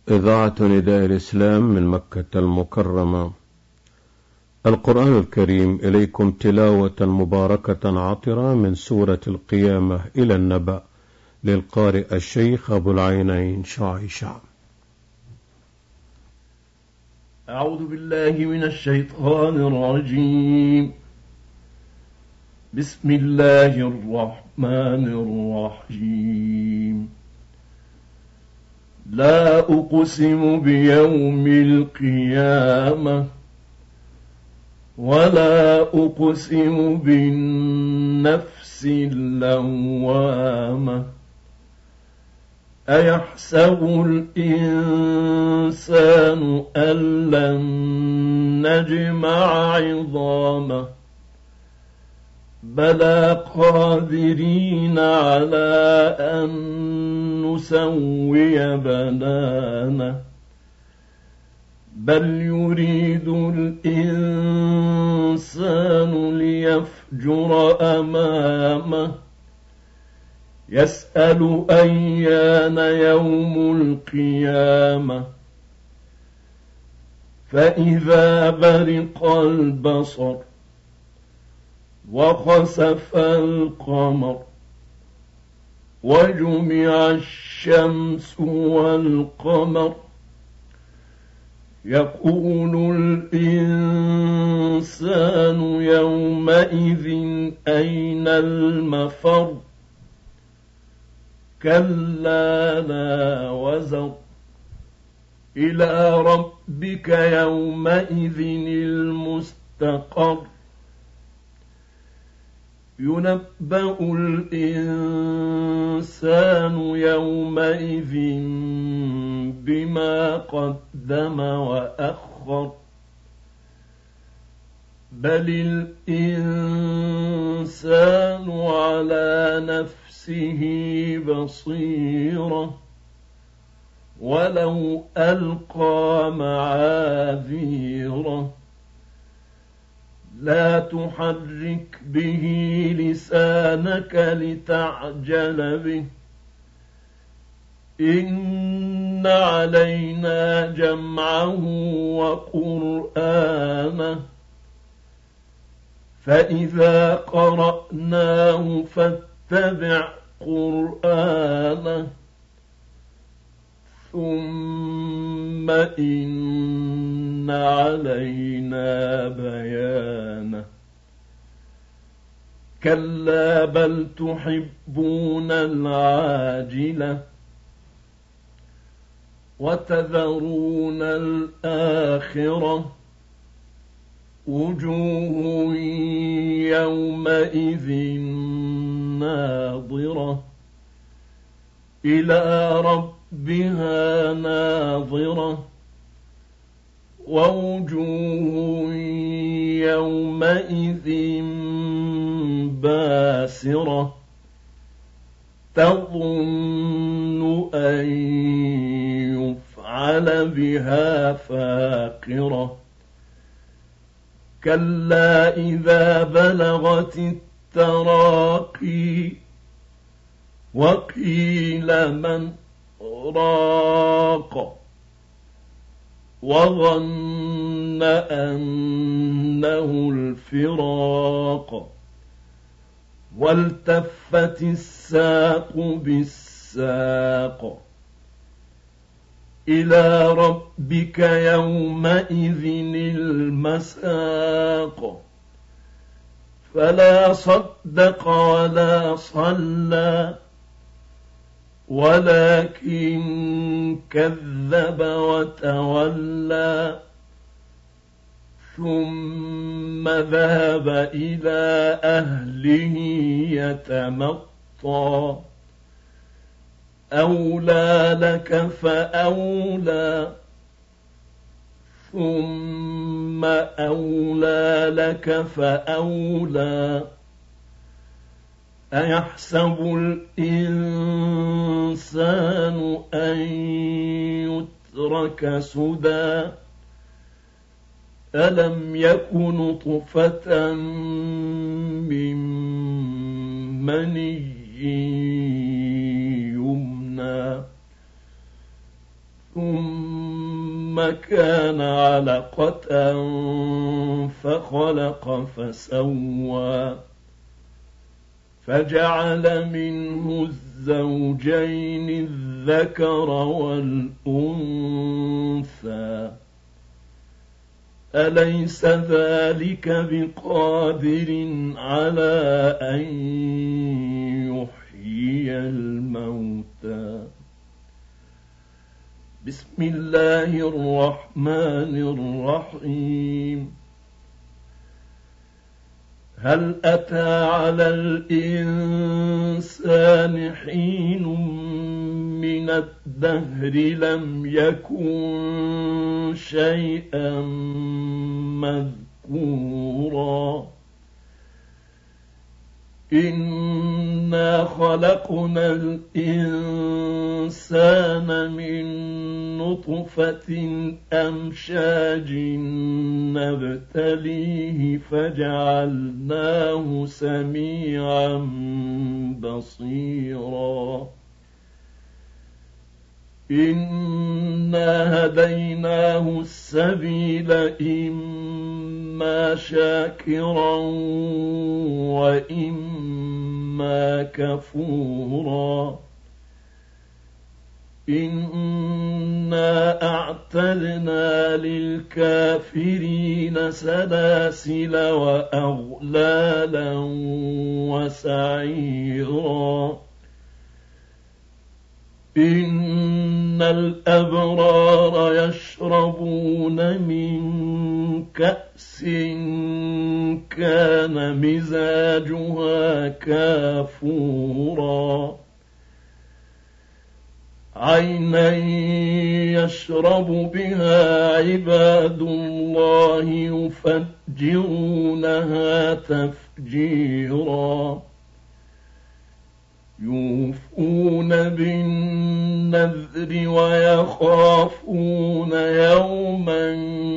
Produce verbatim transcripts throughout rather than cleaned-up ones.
إذاعة نداء الإسلام من مكة المكرمة. القرآن الكريم إليكم تلاوة مباركة عطرة من سورة القيامة إلى النبأ، للقارئ الشيخ أبو العينين شعيشع. أعوذ بالله من الشيطان الرجيم. بسم الله الرحمن الرحيم. لا أقسم بيوم القيامة ولا أقسم بالنفس اللوامة. أيحسب الإنسان أن لن نجمع عظامه بلى قادرين على أن نسوي بنانه بل يريد الإنسان ليفجر أمامه يسأل أيان يوم القيامة فإذا برق البصر وخسف القمر وجمع الشمس والقمر يقول الإنسان يومئذ أين المفر كلا لا وزر إلى ربك يومئذ المستقر ينبأ الإنسان يومئذ بما قدم وأخر بل الإنسان على نفسه بصيرة ولو ألقى معاذيره لا تحرك به لسانك لتعجل به إن علينا جمعه وقرآنه فإذا قرأناه فاتبع قرآنه ثم إن علينا بيانه كلا بل تحبون العاجلة وتذرون الآخرة وجوه يومئذ ناظرة إلى ربها ناظرة ووجوه يومئذ باسرة تظن أن يفعل بها فاقرة كلا إذا بلغت التراقي وقيل من راق وظن أنه الفراق والتفت الساق بالساق إلى ربك يومئذ المساق فلا صدق ولا صلى ولكن كذب وتولى ثم ذهب إلى أهله يتمطى أولى لك فأولى ثم أولى لك فأولى أيحسب الإنسان أن يترك سدى ألم يك نطفة من مني يمنى ثم كان علقة فخلق فسوى فجعل منه الزوجين الذكر والأنثى أليس ذلك بقادر على أن يحيي الموتى بسم الله الرحمن الرحيم هل أتى على الإنسان حين من الدهر لم يكن شيئا مذكورا إنا خلقنا الإنسان من نطفة أمشاج نبتليه فجعلناه سميعا بصيرا إنا هديناه السبيل إما شاكرا وإما كفورا إنا أعتدنا للكافرين سلاسل وأغلالا وسعيرا إن الأبرار يشربون من كأس كان مزاجها كافورا عينا يشرب بها عباد الله يفجرونها تفجيرا يوفون بالنذر ويخافون يوما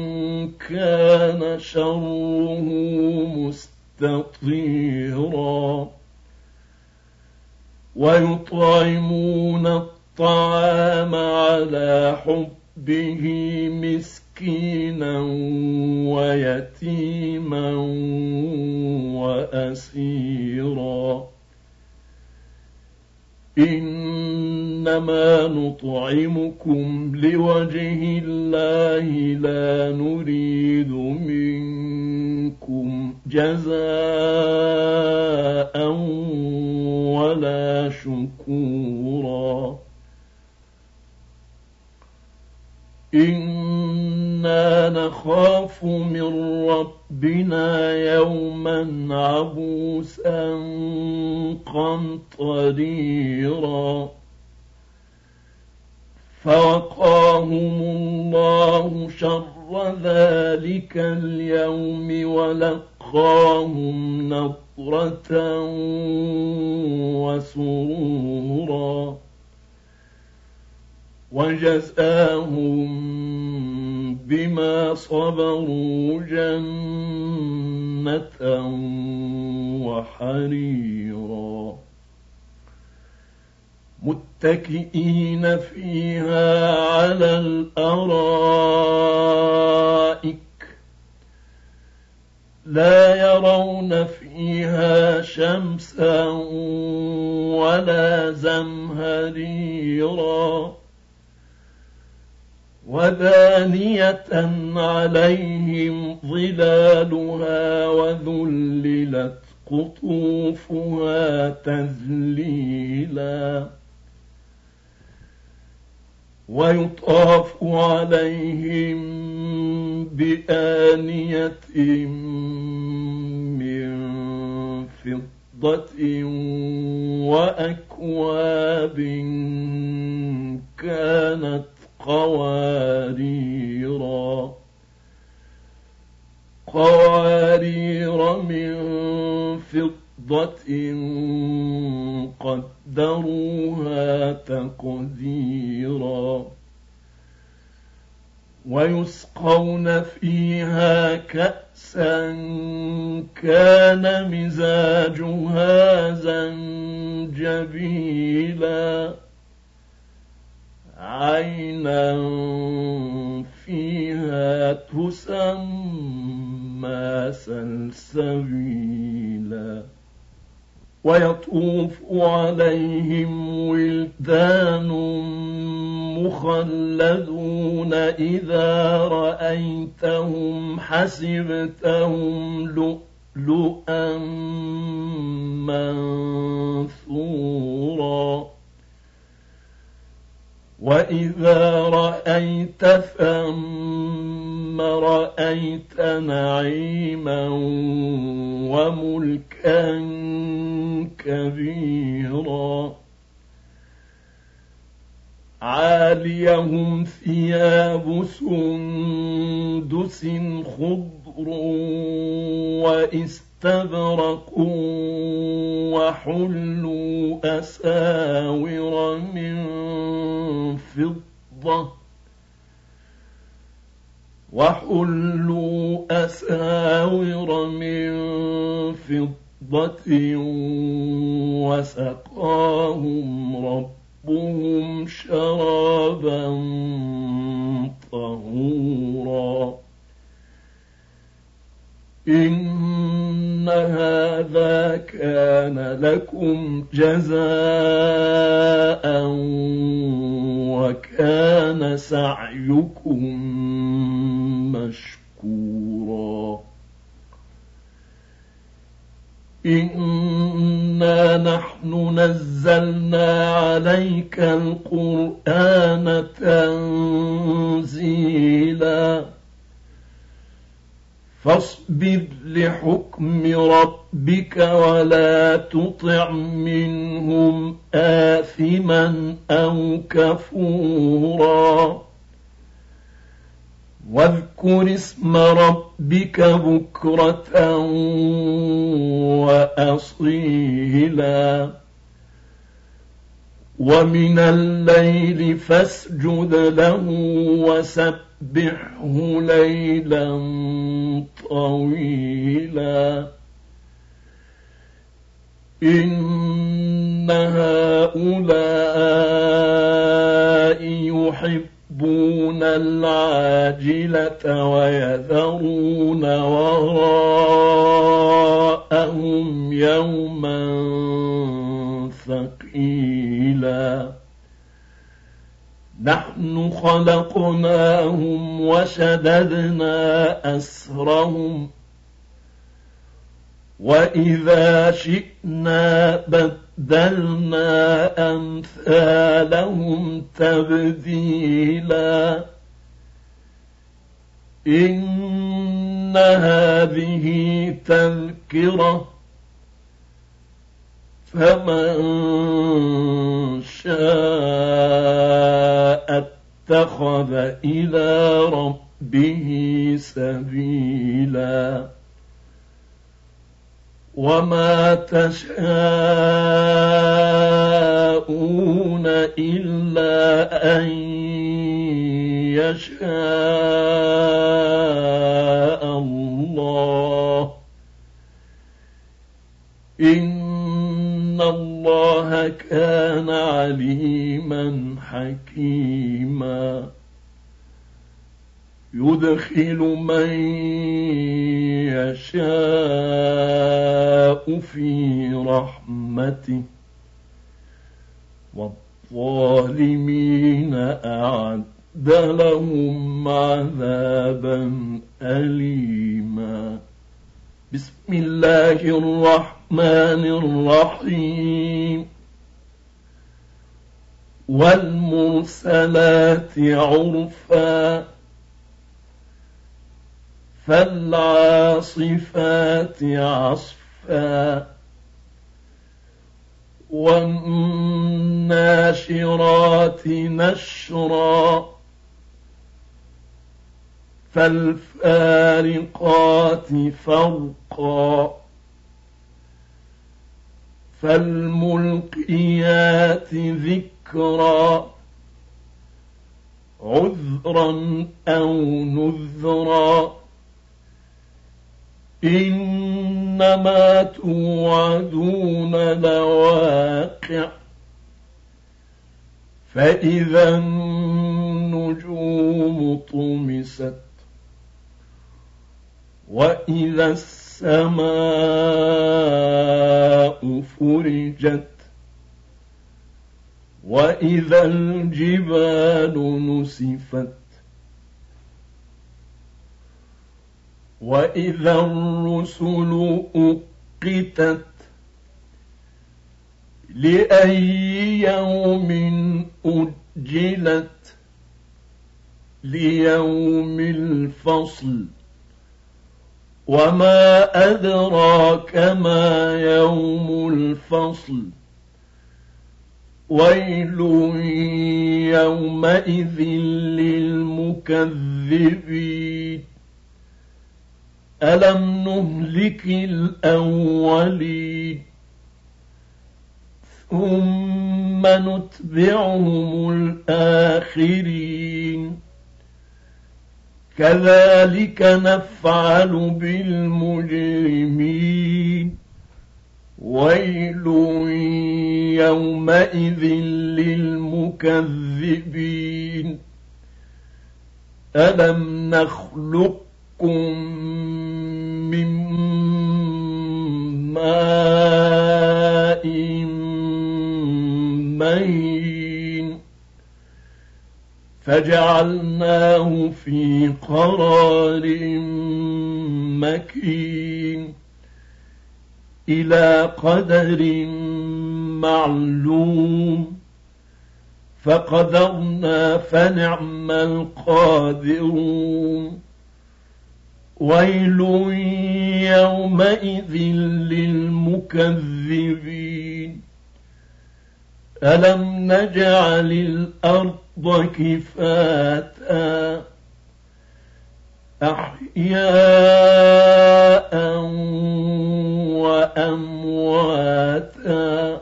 كان شره مستطيرا ويطعمون الطعام على حبه مسكينا ويتيما وأسيرا إنما نطعمكم لوجه الله لا نريد منكم جزاء ولا شكورا إنا نخاف من ربنا يوما عبوسا قمطريرا فوقاهم الله شر ذلك اليوم ولقاهم نضرة وسرورا وجزاهم بما صبروا جنة وحريرا متكئين فيها على الأرائك لا يرون فيها شمسا ولا زمهريرا ودانية عليهم ظلالها وذللت قطوفها تذليلا ويطاف عليهم بآنية من فضة وأكواب كانت قواريرا قوارير من فضة قدروها تقديرا ويسقون فيها كأسا كان مزاجها زنجبيلا عينا فيها تسمى سلسبيلا ويطوف عليهم ولدان مخلدون إذا رأيتهم حسبتهم لؤلؤا منثورا وإذا رأيت ثم رأيت نعيما وملكا كبيرا عاليهم ثياب سندس خضر واستبرق وحلوا أساور من فضة وحلوا أساور من فضة وسقاهم ربهم شرابا طهورا إن هذا كان لكم جزاء وكان سعيكم مشكورا إنا نحن نزلنا عليك القرآن تنزيلا فاصبر لحكم ربك ولا تطع منهم آثما أو كفورا واذكر اسم ربك بكرة وأصيلا ومن الليل فاسجد له وسبحه ليلا طويلا إن هؤلاء يحبون العاجلة ويذرون وراءهم يوما ثقيلا نحن خلقناهم وشددنا أسرهم وإذا شئنا بدلنا أمثالهم تبديلا إن هذه تذكرة فمن شاء اتخذ إلى ربه سبيلا وما تشاءون إلا أن يشاء الله إن الله كان عليما حكيما يدخل من يشاء في رحمته والظالمين أعد لهم عذابا أليما بسم الله الرحمن الرحيم والمرسلات عرفا فالعاصفات عصفا والناشرات نشرا فالفارقات فرقا فالملقيات ذكرا عذرا أو نذرا إنما توعدون لواقع فإذا النجوم طمست وإذا السماء فرجت وإذا الجبال نسفت وإذا الرسل أقتت لأي يوم أجلت ليوم الفصل وما أدراك ما يوم الفصل ويل يومئذ للمكذبين ألم نهلك الأولين ثم نتبعهم الآخرين كذلك نفعل بالمجرمين ويل يومئذ للمكذبين ألم نخلقكم من ماء مهين فجعلناه في قرار مكين إلى قدر معلوم فقدرنا فنعم القادرون ويل يومئذ للمكذبين ألم نجعل الأرض كفاتا أحياء وأمواتا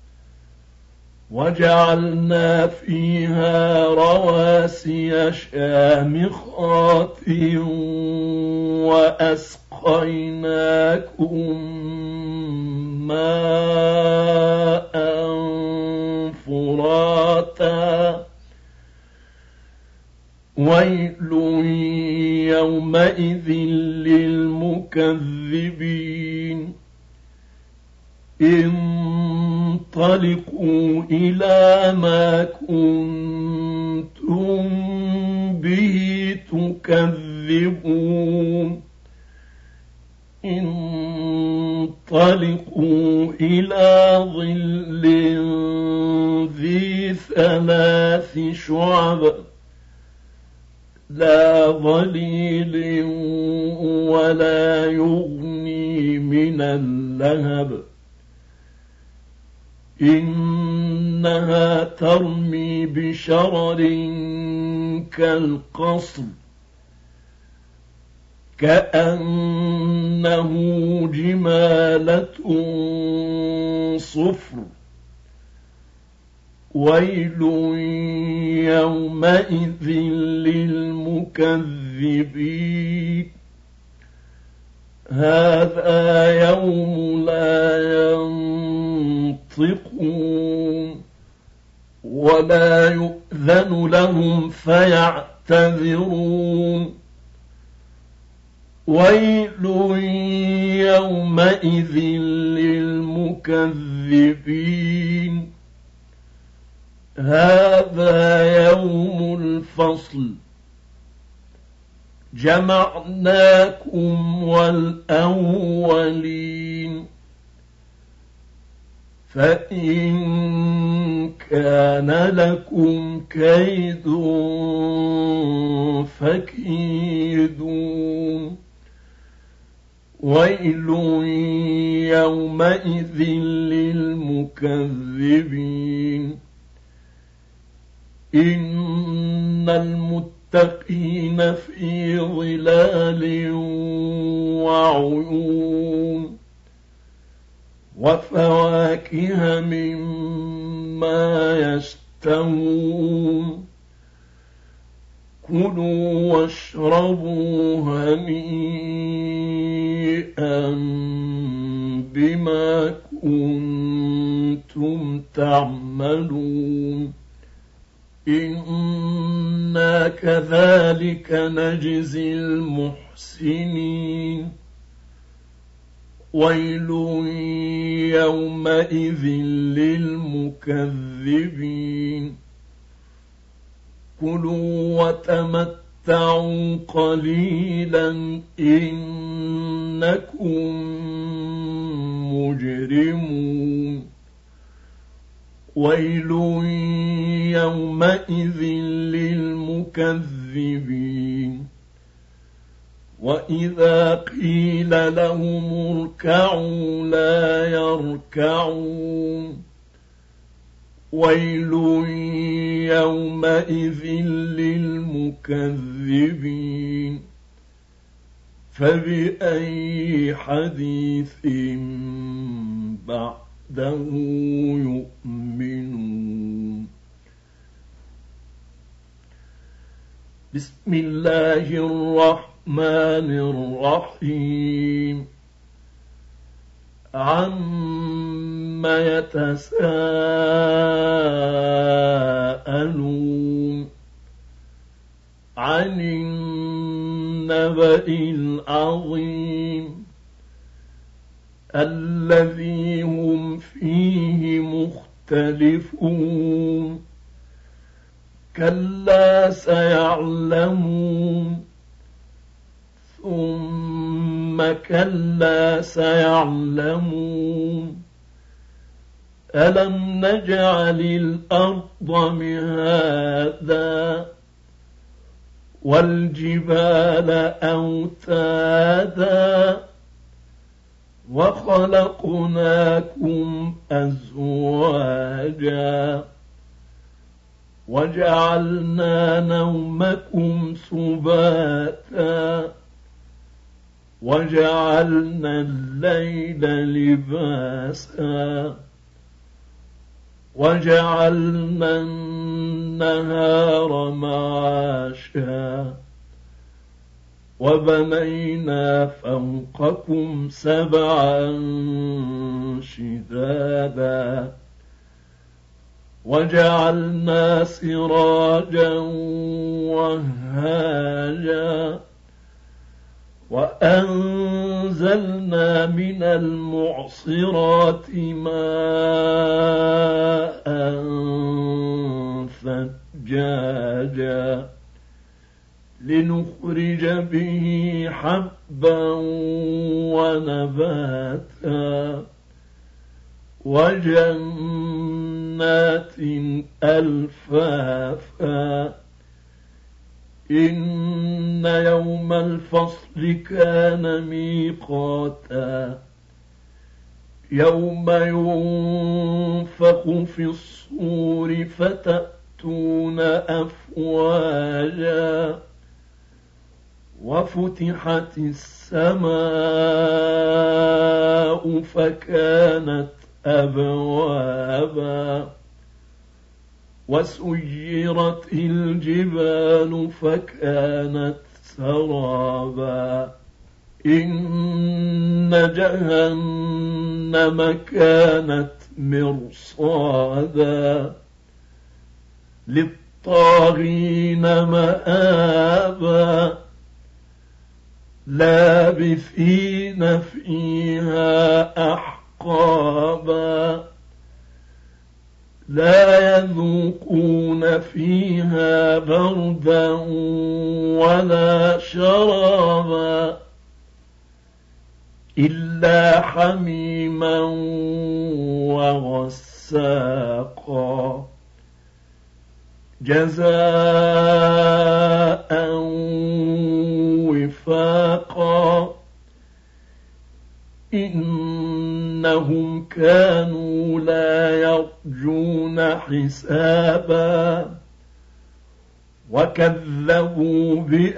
وجعلنا فيها رواسي شامخات وأسقيناكم ماء فراتا ويل يومئذ للمكذبين انطلقوا إلى ما كنتم به تكذبون انطلقوا إلى ظل ذي ثلاث شعب لا ظليل ولا يغني من اللهب إنها ترمي بشرر كالقصر كأنه جمالة صفر ويل يومئذ للمكذبين هذا يوم لا ينطقون ولا يؤذن لهم فيعتذرون ويل يومئذ للمكذبين هذا يوم الفصل جمعناكم والأولين فإن كان لكم كيد فكيدون ويل يومئذ للمكذبين إن المتقين في ظلال وعيون وفواكه مما يشتهون كلوا واشربوا هنيئا بما كنتم تعملون إنا كذلك نجزي المحسنين ويل يومئذ للمكذبين كلوا وتمتعوا قليلا إنكم مجرمون ويل يومئذ للمكذبين وإذا قيل لهم اركعوا لا يركعون ويل يومئذ للمكذبين فبأي حديث بعده يؤمنون بسم الله الرحمن الرحيم عما يتساءلون عن النبأ العظيم الذي هم فيه مختلفون كلا سيعلمون ثم كلا سيعلمون ألم نجعل الأرض مهادا والجبال أوتادا وخلقناكم أزواجا وجعلنا نومكم سباتا وجعلنا الليل لباسا وجعلنا النهار معاشا وبنينا فوقكم سبعا شدادا وجعلنا سراجا وهاجا وأنزلنا من المعصرات ماء ثجاجا لنخرج به حبا ونباتا وجنات ألفافا إن يوم الفصل كان ميقاتا يوم ينفخ في الصور فتأتون أفواجا وفتحت السماء فكانت أبوابا وسيرت الجبال فكانت سرابا إن جهنم كانت مرصادا للطاغين مآبا لابثين فيها أحقابا لا يذوقون فيها بردا ولا شرابا إلا حميما وغساقا جزاء وفاقا إنهم كانوا لا يرجون حسابا وكذبوا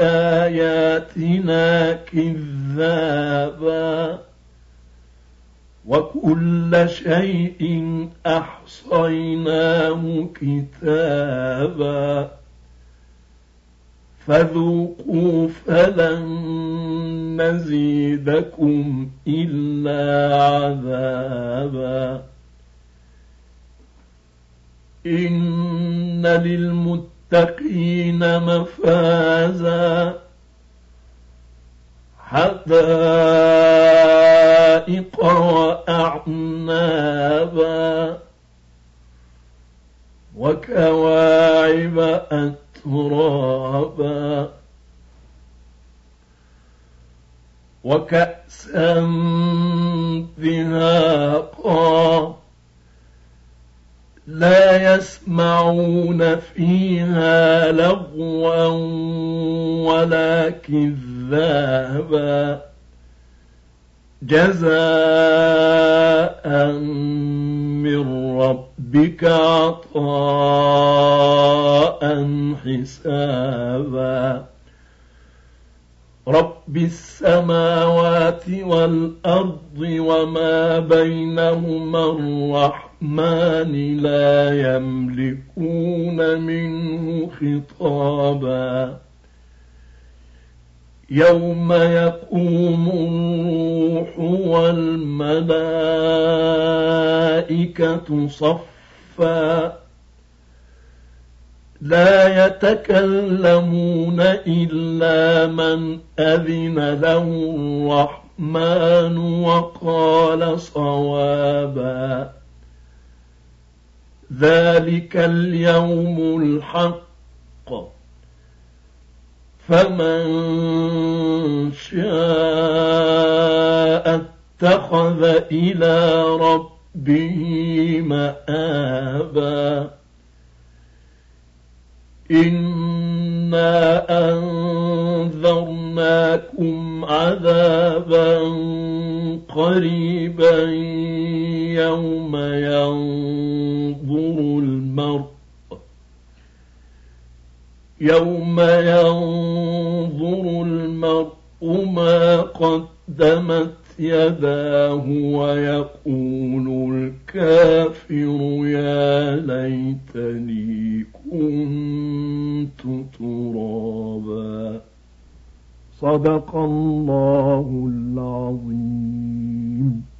بآياتنا كذابا وكل شيء أحصيناه كتابا فذوقوا فلن نزيدكم إلا عذابا إن للمتقين مفازا حدائق وأعنابا وكواعب أترابا وكأسا دهاقا لا يسمعون فيها لغوا ولا كذابا جزاء من ربك عطاء حسابا رب السماوات والأرض وما بينهما الرحمن لا يملكون منه خطابا يوم يقوم الروح والملائكة صفا لا يتكلمون إلا من أذن له الرحمن وقال صوابا ذلك اليوم الحق فمن شاء اتخذ إلى ربه مآبا إنا أنذرناكم عذابا قريبا يوم ينظر المرء يوم ينظر المرء ما قدمت يداه ويقول الكافر يا ليتني كنت ترابا صدق الله العظيم.